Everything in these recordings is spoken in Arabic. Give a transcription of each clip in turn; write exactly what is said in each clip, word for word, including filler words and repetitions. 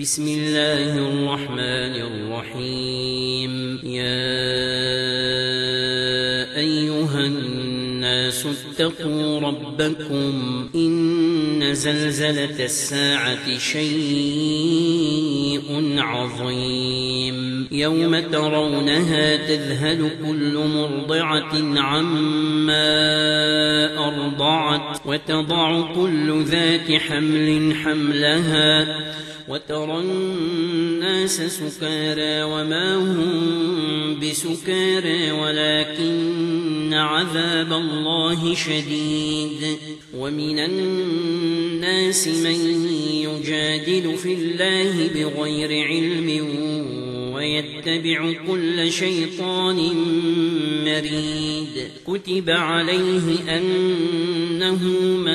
بسم الله الرحمن الرحيم. يا أيها الناس اتقوا ربكم إن زلزلة الساعة شيء عظيم يوم ترونها تذهل كل مرضعة عما أرضعت وتضع كل ذات حمل حملها وترى الناس سكارى وما هم بسكارى ولكن عذاب الله شديد. ومن الناس من يجادل في الله بغير علم ويتبع كل شيطان مريد. كتب عليه أنه من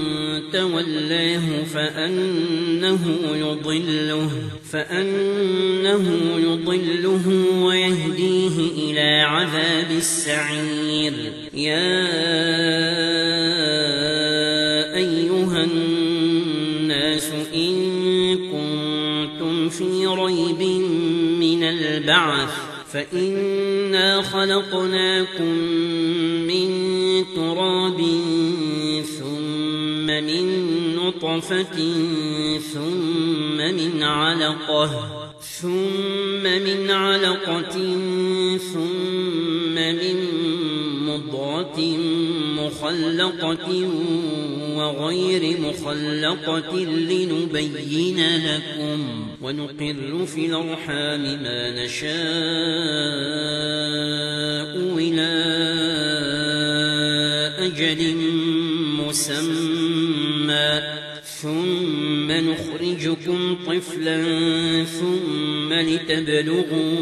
تولاه فأنه يضله فأنه يضله ويهديه إلى عذاب السعير. يا أيها الناس إن كنتم في ريب من البعث فإنا خلقناكم من تراب ثم من نطفة ثم من علقة ثم من علقة ثم من مضغة مخلقة وغير مخلقة لنبين لكم ونقر في الأرحام ما نشاء إلى أجل مسمى ثم نخرجكم طفلا ثم لتبلغوا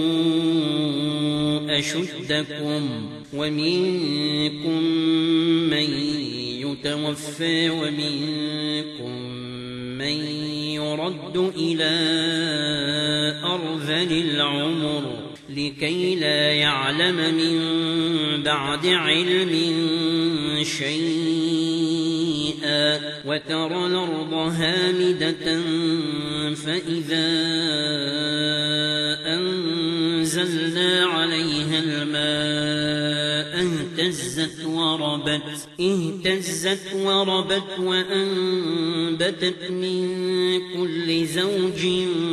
أشدكم ومنكم من يتوفى ومنكم من يرد إلى أرذل العمر لكي لا يعلم من بعد علم شيئا. وترى الأرض هامدة فإذا أنزلنا عليها الماء اهتزت وربت اهتزت وربت وأنبتت من كل زوج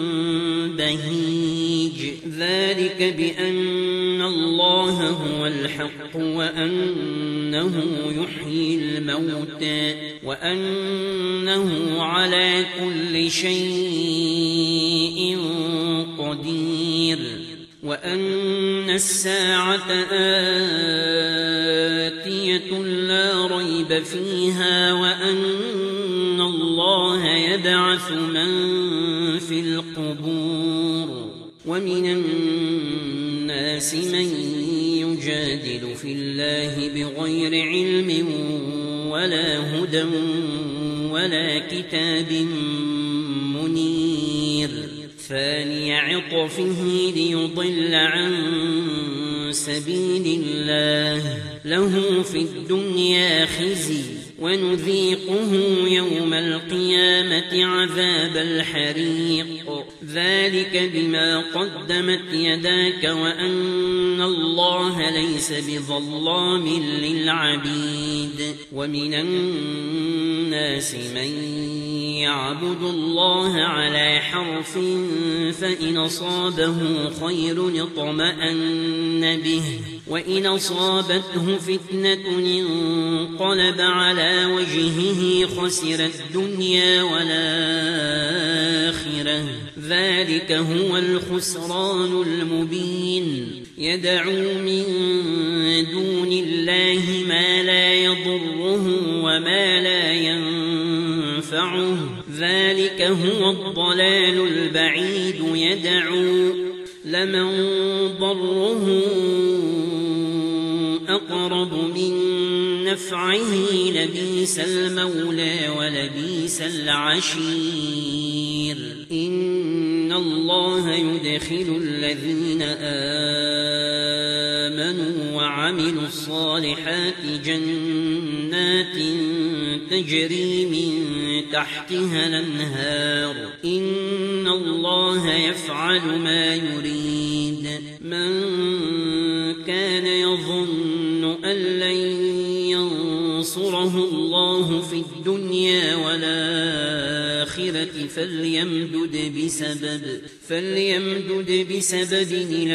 بهيج. ذلك بأن الله هو الحق وأنه يحيي الموتى وأنه على كل شيء قدير وأن الساعة آتية لا ريب فيها وأن الله يبعث من في القبور. ومن الناس من يجادل في الله بغير علم ولا هدى ولا كتاب منير. ثاني عطفه ليضل عن سبيل الله له في الدنيا خزي ونذيقه يوم القيامة عذاب الحريق. ذلك بما قدمت يداك وأن الله ليس بظلام للعبيد. ومن الناس من يعبد الله على حرف فإن أصابه خير اطمأن به وإن أصابته فتنة انقلب على وجهه خسر الدنيا والآخرة. ذلك هو الخسران المبين. يدعو من دون الله ما لا يضره وما لا ينفعه. ذلك هو الضلال البعيد. يدعو لمن ضره أقرب من نفعه لبئس المولى ولبئس العشير. إن الله يدخل الذين آمنوا وعملوا الصالحات جنات تجري من تحتها الأنهار إن الله يفعل ما يريد من كان يظن أن لن ينصره الله في الدنيا والآخرة فليمدد بسبب فليمدد بسبب إلى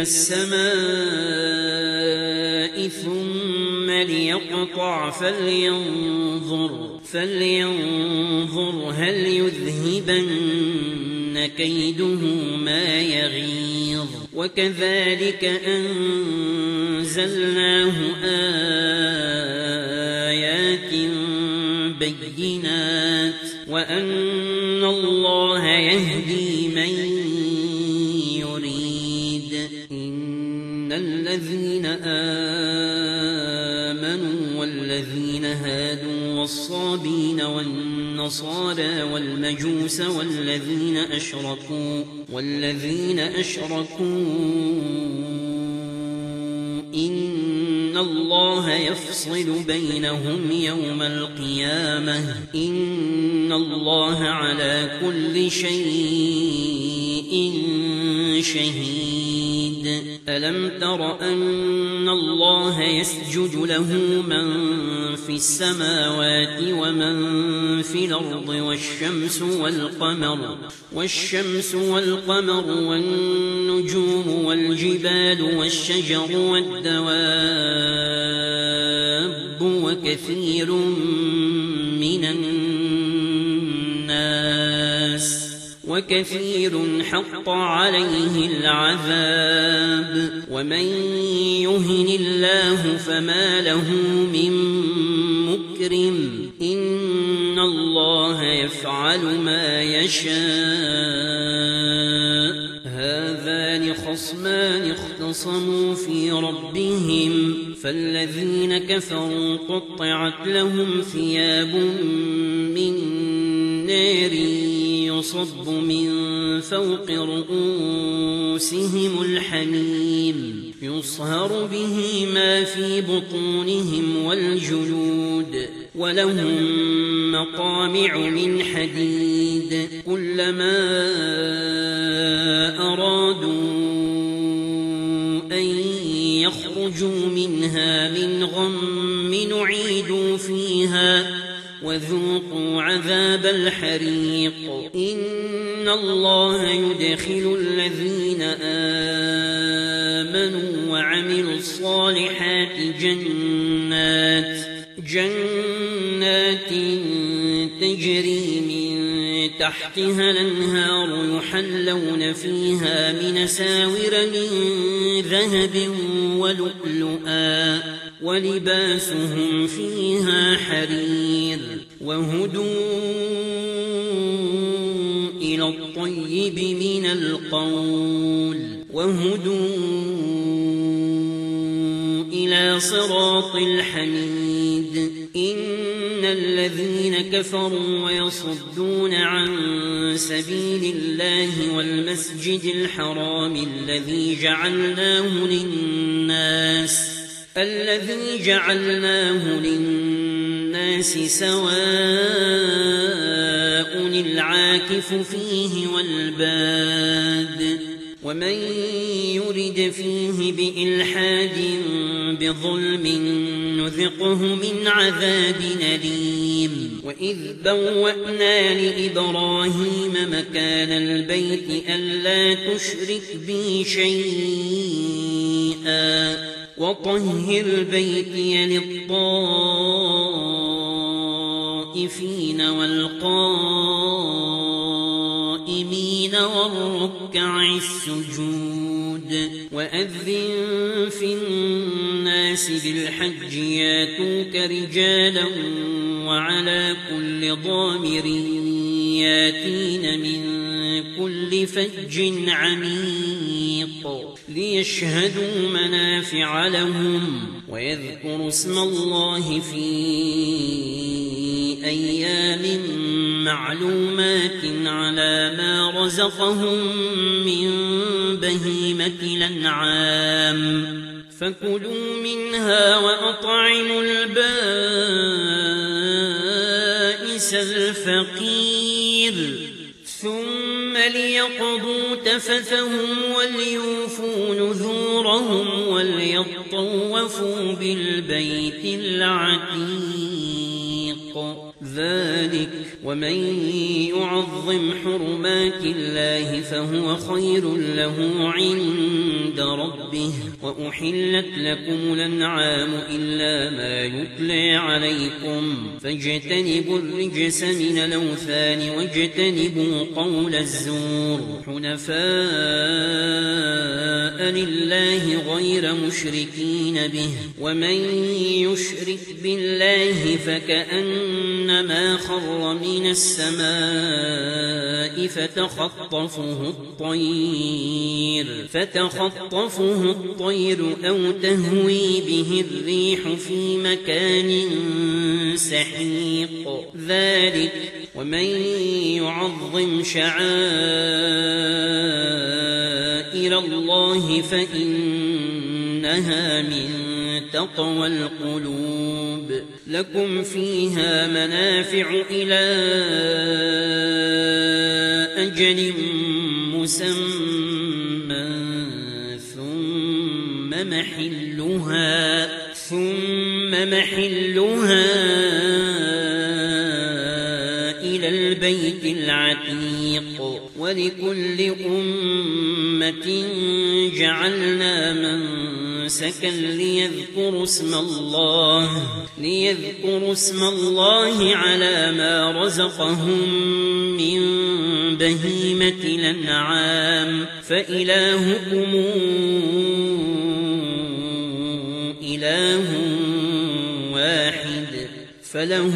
السماء ثم ليقطع فلينظر فلينظر هل يذهبن كيده ما يغيظ وكذلك أنزلناه آيات بينات وأن الله يهدي من يريد إن الذين آمنوا والذين هادوا والصابين والنصارى والمجوس والذين أشركوا والذين أشركوا إن الله يفصل بينهم يوم القيامة إن الله على كل شيء شهيد ألم تر أن الله يسجد له من في السماوات ومن في الأرض والشمس والقمر والشمس والقمر والنجوم والجبال والشجر والدواب وكثير من الناس وكثير حق عليه العذاب ومن يهن الله فما له من مكرم إن الله يفعل ما يشاء هذان خصمان اختصموا في ربهم فالذين كفروا قطعت لهم ثياب من نار يصب من فوق رؤوسهم الحميم يصهر به ما في بطونهم والجلود ولهم مقامع من حديد كلما أرادوا أن يخرجوا منها من غم نعيدوا فيها وذوقوا عذاب الحريق إن الله يدخل الذين آمنوا وعملوا الصالحات جنات جنات تجري من تحتها الأنهار يحلون فيها من ساور من ذهب ولؤلؤا ولباسهم فيها حرير وهدوا إلى الطيب من القول وهدوا إلى صراط الحميد إن الذين كفروا ويصدون عن سبيل الله والمسجد الحرام الذي جعلناه للناس الذي جعلناه للناس سواء العاكف فيه والباد ومن يرد فيه بإلحاد بظلم نذقه من عذاب أليم وإذ بوأنا لإبراهيم مكان البيت ألا تشرك بي شيئا وطهر بيتي للطائفين والقائمين والركع السجود وأذن في الناس بالحج ياتوك رجالا وعلى كل ضامر ياتين من كل فج عميق ليشهدوا منافع لهم ويذكروا اسم الله في أيام معلومات على ما رزقهم من بهيمة الأنعام فكلوا منها وأطعموا البائس بئس الفقير ثم ليقضوا تفثهم وليوفوا نذورهم وليطوفوا بالبيت العتيق ذلك ومن يعظم حرمات الله فهو خير له عند ربه وأحلت لكم الأنعام إلا ما يتلى عليكم فاجتنبوا الرجس من الأوثان واجتنبوا قول الزور حنفاء لله غير مشركين به ومن يشرك بالله فكأنما خر من السماء فتخطفه الطير فتخطفه الطير أو تهوي به الريح في مكان سحيق ذلك ومن يعظم شعائر الله فإنها من تقوى القلوب لكم فيها منافع إلى أجل مسمى ثم محلها ثم محلها إلى البيت العتيق ولكل أمة جعلنا منسكا ليذكروا اسم الله ليذكروا اسم الله على ما رزقهم من بهيمة الأنعام فإلهكم إله واحد فله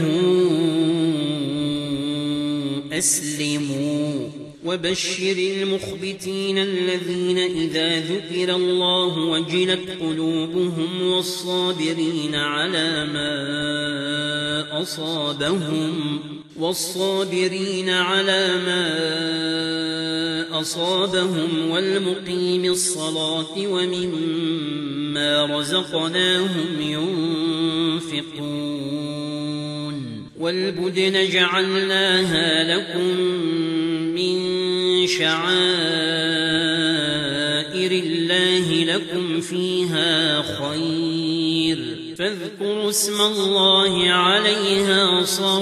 أسلموا وبشر المخبتين الذين إذا ذكر الله وجلت قلوبهم والصابرين على ما أصابهم والصابرين على ما أصابهم والمقيم الصلاة ومما رزقناهم ينفقون والبدن جعلناها لكم من شعائر الله لكم فيها خير فاذكروا اسم الله عليها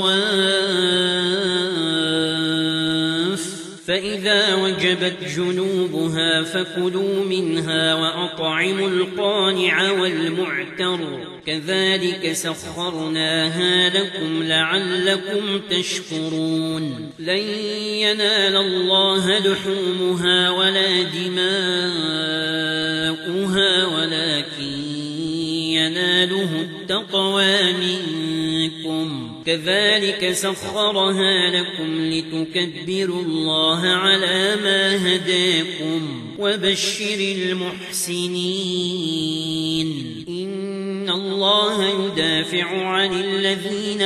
صواف فإذا وجبت جنوبها فكلوا منها وأطعموا القانع والمعتر كذلك سخرناها لكم لعلكم تشكرون لن ينال الله لحومها ولا دماؤها ولكن يناله التقوى منكم كذلك سخرها لكم لتكبروا الله على ما هداكم وبشر المحسنين إن الله يدافع عن الذين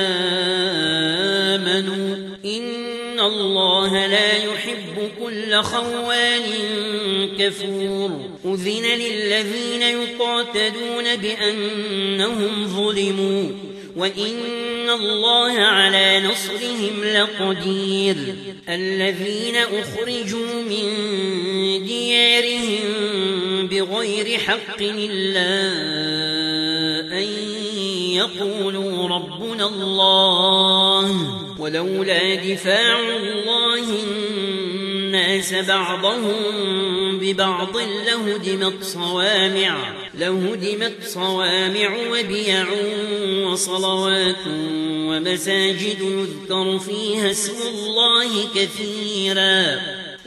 آمنوا إن الله لا يحب كل خوان كفور أذن للذين يقاتلون بأنهم ظلموا وإن الله على نصرهم لقدير الذين أخرجوا من ديارهم بغير حق إلا أن يقولوا ربنا الله ولولا دفاع الله الناس بعضهم ببعض لهدمت صوامع لهدمت صوامع وبيع وصلوات ومساجد يذكر فيها اسم الله كثيرا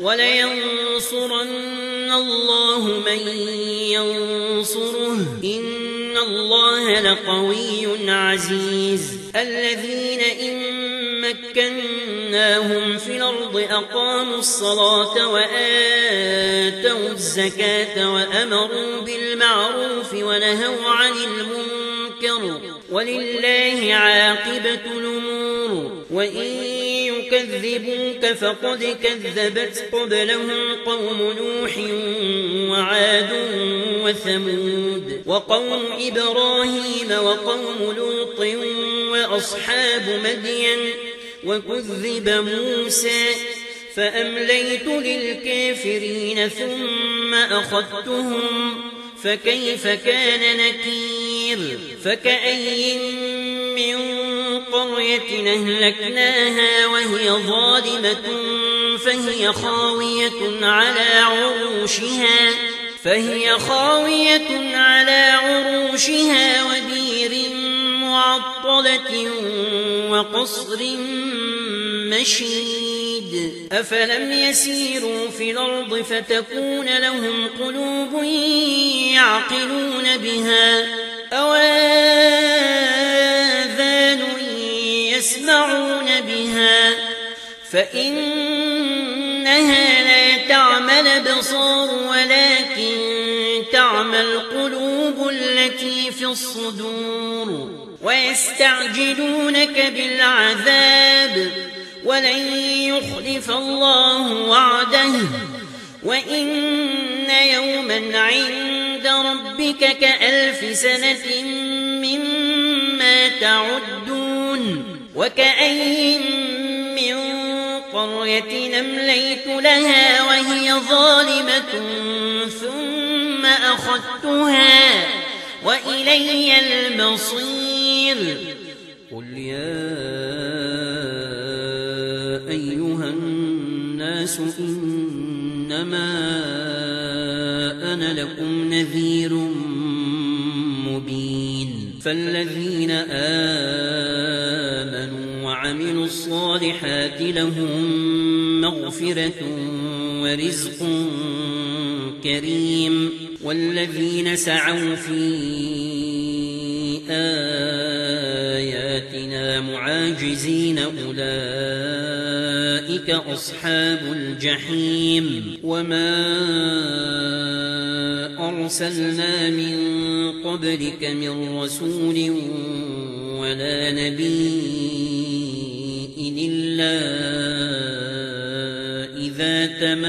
ولينصرن الله من ينصره إن الله لقوي عزيز الذين إن مكناهم في الأرض أقاموا الصلاة وآتوا الزكاة وأمروا بالمعروف ونهوا عن المنكر ولله عاقبة الأمور وإن يكذبوك فقد كذبت قبلهم قوم نوح وعاد وثمود وقوم إبراهيم وقوم لوط وأصحاب مدين وكذب موسى فأمليت للكافرين ثم أخذتهم فكيف كان نكير فكأي من قرية أهلكناها وهي ظالمة فهي خاوية على عروشها فهي خاوية على عروشها وبير معطلة وقصر مشيد أفلم يسيروا في الأرض فتكون لهم قلوب يعقلون بها أو آذان يسمعون بها فإنها لا تعمى الأبصار ولكن تعمى القلوب التي في الصدور ويستعجلونك بالعذاب ولن يخلف الله وعده وإن يوما عند ربك كألف سنة مما تعدون وكأي من قرية أمليت لها وهي ظالمة ثم أخذتها وإلي المصير قل يا أيها الناس إنما أنا لكم نذير مبين فالذين آمنوا وعملوا الصالحات لهم مغفرة ورزق كريم والذين سعوا في آياتنا معاجزين أولئك أصحاب الجحيم وما أرسلنا من قبلك من رسول ولا نبي إلا إذا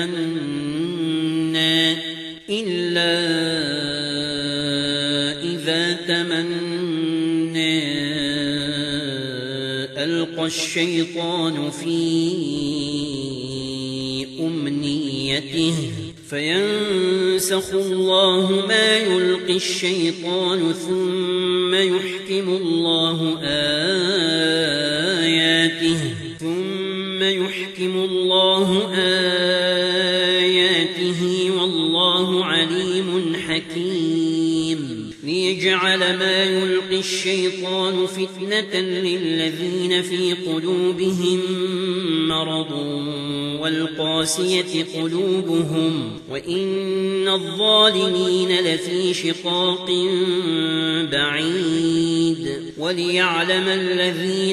تمنى إلا إذا تمنى ألقى الشيطان في أمنيته فينسخ الله ما يلقي الشيطان ثم يحكم الله آياته ثم يحكم الله آياته والله عليم حكيم ليجعل ما يلقي الشيطان فتنة للذين في قلوبهم مرض والقاسية قلوبهم وإن الظالمين لفي شقاق بعيد وليعلم الذين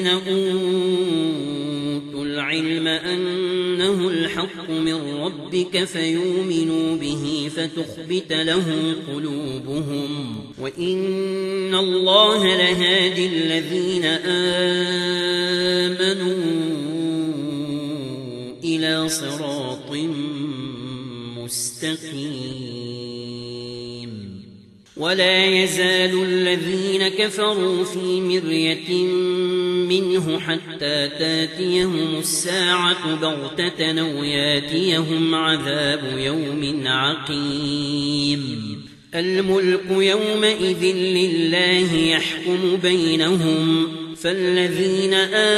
أوتوا العلم أنه الحق من ربك فيؤمنوا به فتخبت له قلوبهم وإن الله لهادي الذين آمنوا إلى صراط مستقيم ولا يزال الذين كفروا في مرية منه حتى تاتيهم الساعة بغتة أو ياتيهم عذاب يوم عقيم الملك يومئذ لله يحكم بينهم فالذين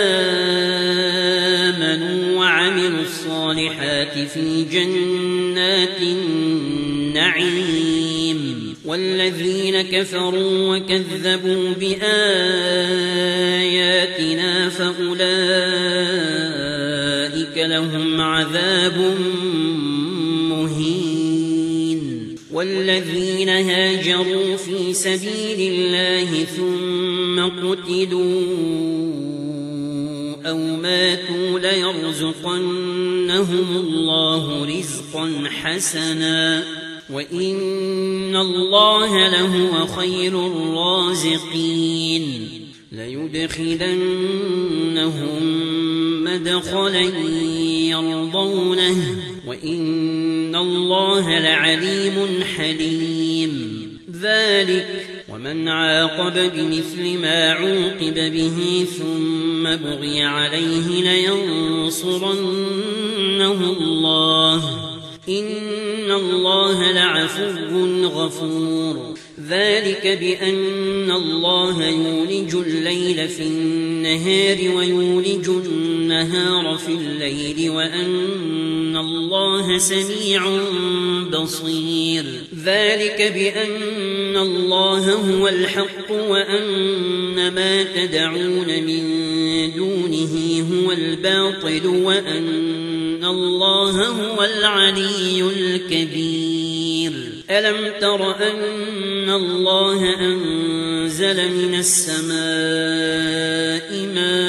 آمنوا وعملوا الصالحات في جنات النعيم والذين كفروا وكذبوا بآياتنا فأولئك لهم عذاب مهين والذين هاجروا في سبيل الله ثم قتلوا أو ماتوا ليرزقنهم الله رزقا حسنا وإن الله لهو خير الرازقين ليدخلنهم مدخلا يرضونه وإن الله لعليم حليم ذلك ومن عاقب بمثل ما عوقب به ثم بغي عليه لينصرنه الله إن الله لعفو غفور ذلك بأن الله يولج الليل في النهار ويولج النهار في الليل وأن الله سميع بصير ذلك بأن الله هو الحق وأن ما تدعون من دونه هو الباطل وأن الله هو العلي الكبير ألم تر أن الله أنزل من السماء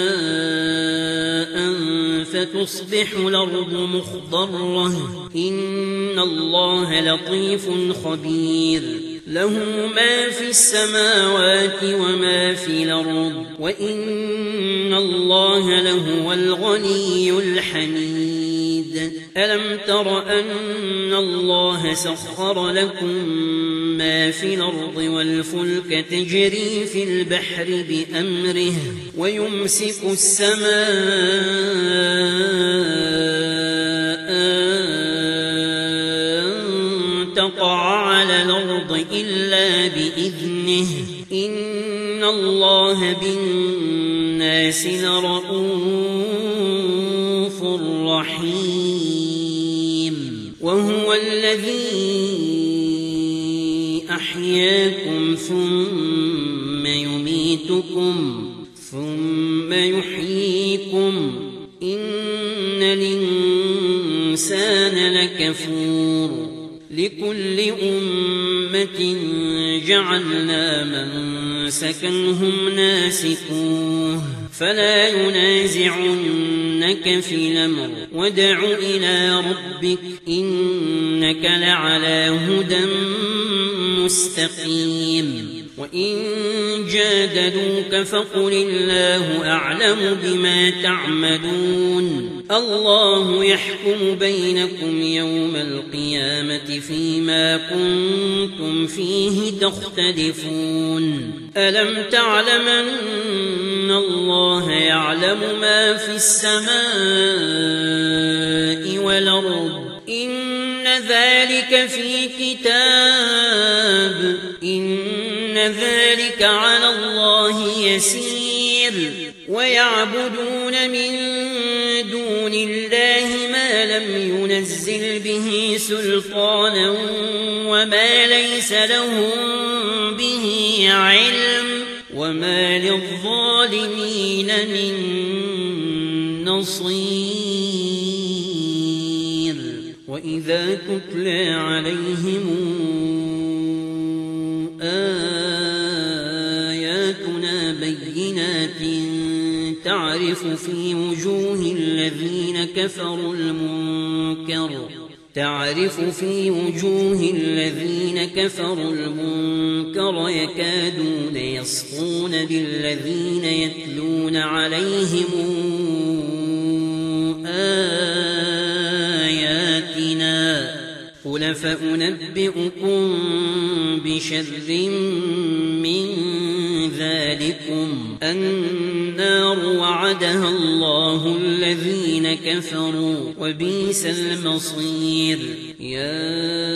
ماء فتصبح الأرض مخضرة إن الله لطيف خبير له ما في السماوات وما في الأرض وإن الله لهو الغني الحميد ألم تر أن الله سخر لكم ما في الأرض والفلك تجري في البحر بأمره ويمسك السماء أن تقع على الأرض إلا بإذنه إن الله بالناس لرءوف رحيم وهو الذي أحياكم ثم يميتكم ثم يحييكم إن الإنسان لكفور لكل أمة جعلنا منسكا هم ناسكوه فلا ينازعنك في الأمر وادع إلى ربك إنك لعلى هدى مستقيم وإن جادلوك فقل الله أعلم بما تعملون الله يحكم بينكم يوم القيامة فيما كنتم فيه تختلفون ألم تعلم أن الله يعلم ما في السماء والأرض إن ذلك في كتاب إن ذلك على الله يسير ويعبدون من دون الله ما لم ينزل به سلطانا وما ليس لهم به علم وما للظالمين من نصير وإذا تتلى عليهم آياتنا بينات تعرف في وجوه الذين كفروا المنكر تعرف في وجوه الذين كفروا المنكر يكادون يسطون بالذين يتلون عليهم آياتنا قل فأنبئكم بشر من ذلكم النار وعدها الله الذين كفروا وبئس المصير يا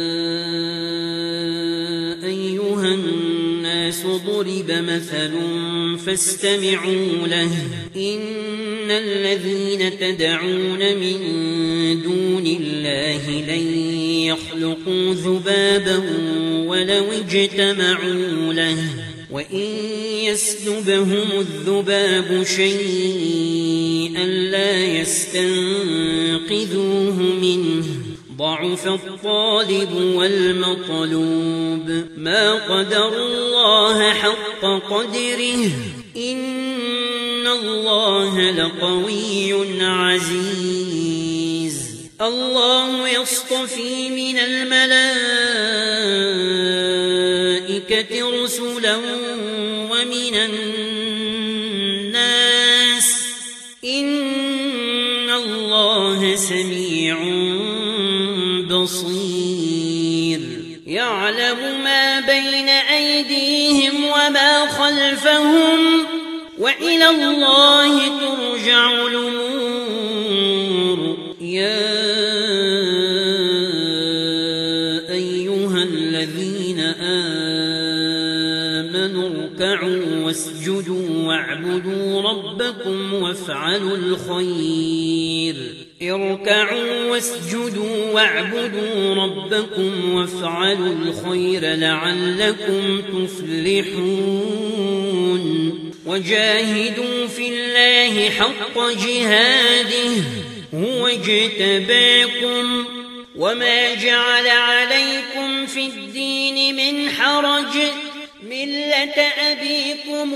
أيها الناس ضرب مثل فاستمعوا له إن الذين تدعون من دون الله لن يخلقوا ذبابا ولو اجتمعوا له وإن يسلبهم الذباب شيئا لا يستنقذوه منه ضعف الطالب والمطلوب ما قدروا الله حق قدره إن الله لقوي عزيز الله يصطفي من الملائكة رسلا ومن الناس إن الله سميع بصير يعلم ما بين أيديهم أيديهم وما خلفهم وإلى الله ترجع الأمور يا أيها الذين آمنوا اركعوا واسجدوا واعبدوا ربكم وافعلوا الخير اركعوا واسجدوا واعبدوا ربكم وافعلوا الخير لعلكم تفلحون وجاهدوا في الله حق جهاده هو اجتباكم وما جعل عليكم في الدين من حرج ملة أبيكم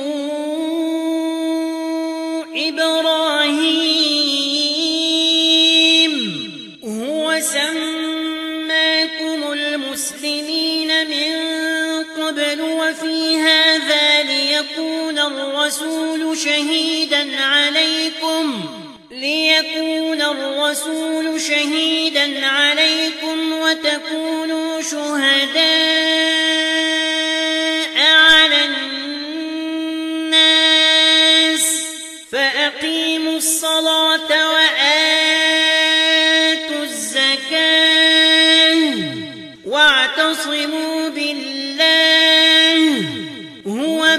إبراهيم هو سماكم المسلمين من قبل وفي هذا ليكون الرسول شهيدا عليكم ليكون الرسول شهيدا عليكم وتكونوا شهداء على الناس فأقيموا الصلاة وآتوا الزكاة واعتصموا بالله هو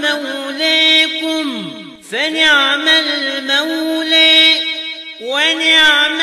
مولاكم فنعم المولى ونعم